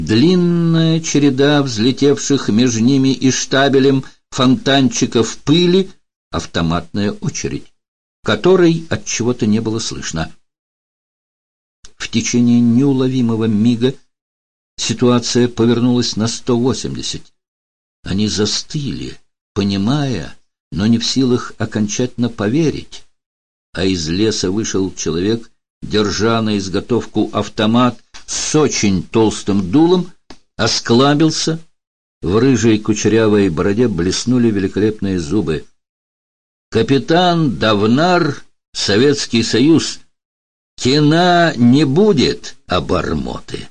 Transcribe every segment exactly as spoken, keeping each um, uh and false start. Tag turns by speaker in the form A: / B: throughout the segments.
A: длинная череда взлетевших между ними и штабелем фонтанчиков пыли, автоматная очередь, которой от чего-то не было слышно. В течение неуловимого мига ситуация повернулась на сто восемьдесят. Они застыли, понимая, но не в силах окончательно поверить. А из леса вышел человек, держа на изготовку автомат с очень толстым дулом, осклабился, в рыжей кучерявой бороде блеснули великолепные зубы. «Капитан Давнар, Советский Союз! Кина не будет, обормоты!»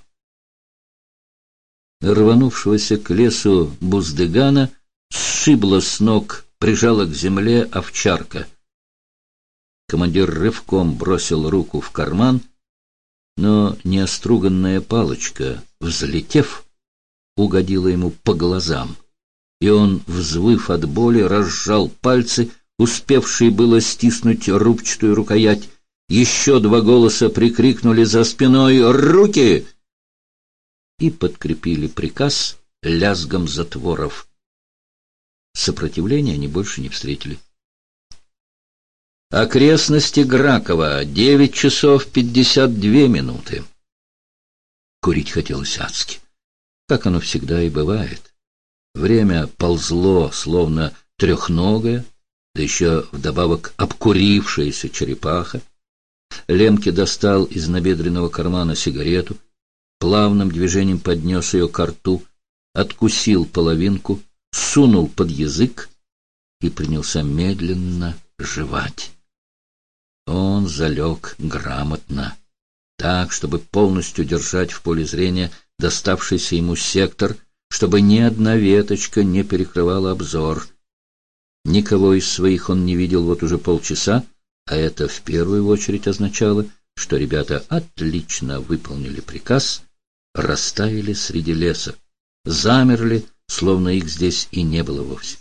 A: Рванувшегося к лесу Буздыгана сшибла с ног, прижала к земле овчарка. Командир рывком бросил руку в карман, но неоструганная палочка, взлетев, угодила ему по глазам, и он, взвыв от боли, разжал пальцы, успевшие было стиснуть рубчатую рукоять. Еще два голоса прикрикнули за спиной «Руки!» и подкрепили приказ лязгом затворов. Сопротивления они больше не встретили. Окрестности Гракова, девять часов пятьдесят две минуты. Курить хотелось адски, как оно всегда и бывает. Время ползло, словно трехногое, да еще вдобавок обкурившаяся черепаха. Лемке достал из набедренного кармана сигарету, плавным движением поднес ее ко рту, откусил половинку, сунул под язык и принялся медленно жевать. Он залег грамотно, так, чтобы полностью держать в поле зрения доставшийся ему сектор, чтобы ни одна веточка не перекрывала обзор. Никого из своих он не видел вот уже полчаса, а это в первую очередь означало, что ребята отлично выполнили приказ, растаяли среди леса, замерли, словно их здесь и не было вовсе.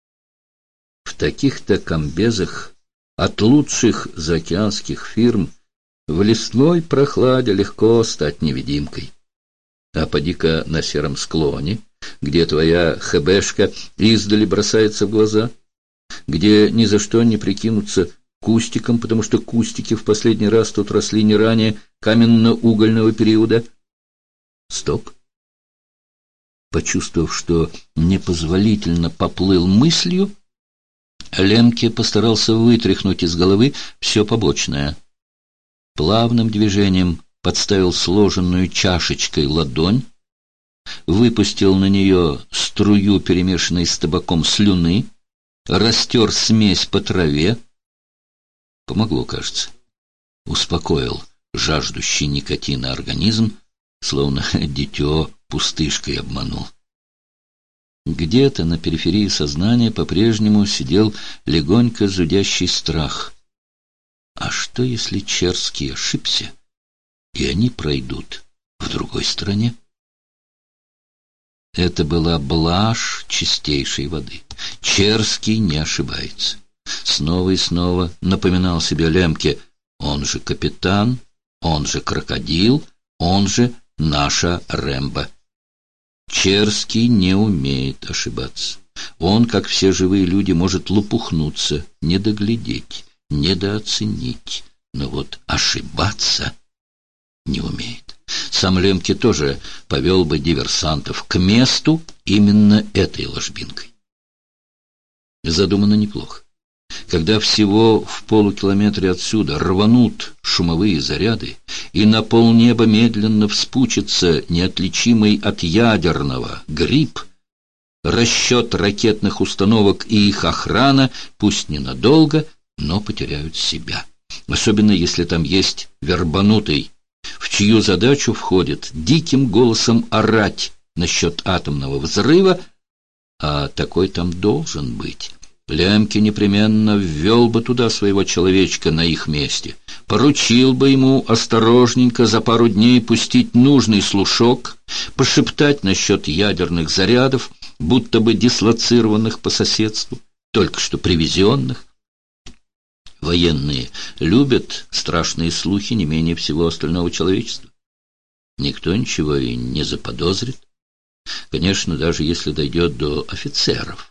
A: В таких-то комбезах от лучших заокеанских фирм в лесной прохладе легко стать невидимкой. А поди-ка на сером склоне, где твоя хэбэшка издали бросается в глаза, где ни за что не прикинуться кустиком, потому что кустики в последний раз тут росли не ранее каменно-угольного периода. Стоп. Почувствовав, что непозволительно поплыл мыслью, Лемке постарался вытряхнуть из головы все побочное. Плавным движением подставил сложенную чашечкой ладонь, выпустил на нее струю, перемешанной с табаком слюны, растер смесь по траве. Помогло, кажется. Успокоил жаждущий никотина организм, словно дитё пустышкой обманул. Где-то на периферии сознания по-прежнему сидел легонько зудящий страх. А что, если Черский ошибся, и они пройдут в другой стране? Это была блажь чистейшей воды. Черский не ошибается. Снова и снова напоминал себе Лемке: он же капитан, он же крокодил, он же наша Рэмбо. Черский не умеет ошибаться. Он, как все живые люди, может лопухнуться, не доглядеть, недооценить, но вот ошибаться не умеет. Сам Лемке тоже повел бы диверсантов к месту именно этой ложбинкой. Задумано неплохо. Когда всего в полукилометре отсюда рванут шумовые заряды, и на полнеба медленно вспучится неотличимый от ядерного гриб, расчет ракетных установок и их охрана, пусть ненадолго, но потеряют себя. Особенно если там есть вербанутый, в чью задачу входит диким голосом орать насчет атомного взрыва, а такой там должен быть. Лемке непременно ввел бы туда своего человечка на их месте, поручил бы ему осторожненько за пару дней пустить нужный слушок, пошептать насчет ядерных зарядов, будто бы дислоцированных по соседству, только что привезенных. Военные любят страшные слухи не менее всего остального человечества. никто ничего и не заподозрит. Конечно, даже если дойдет до офицеров.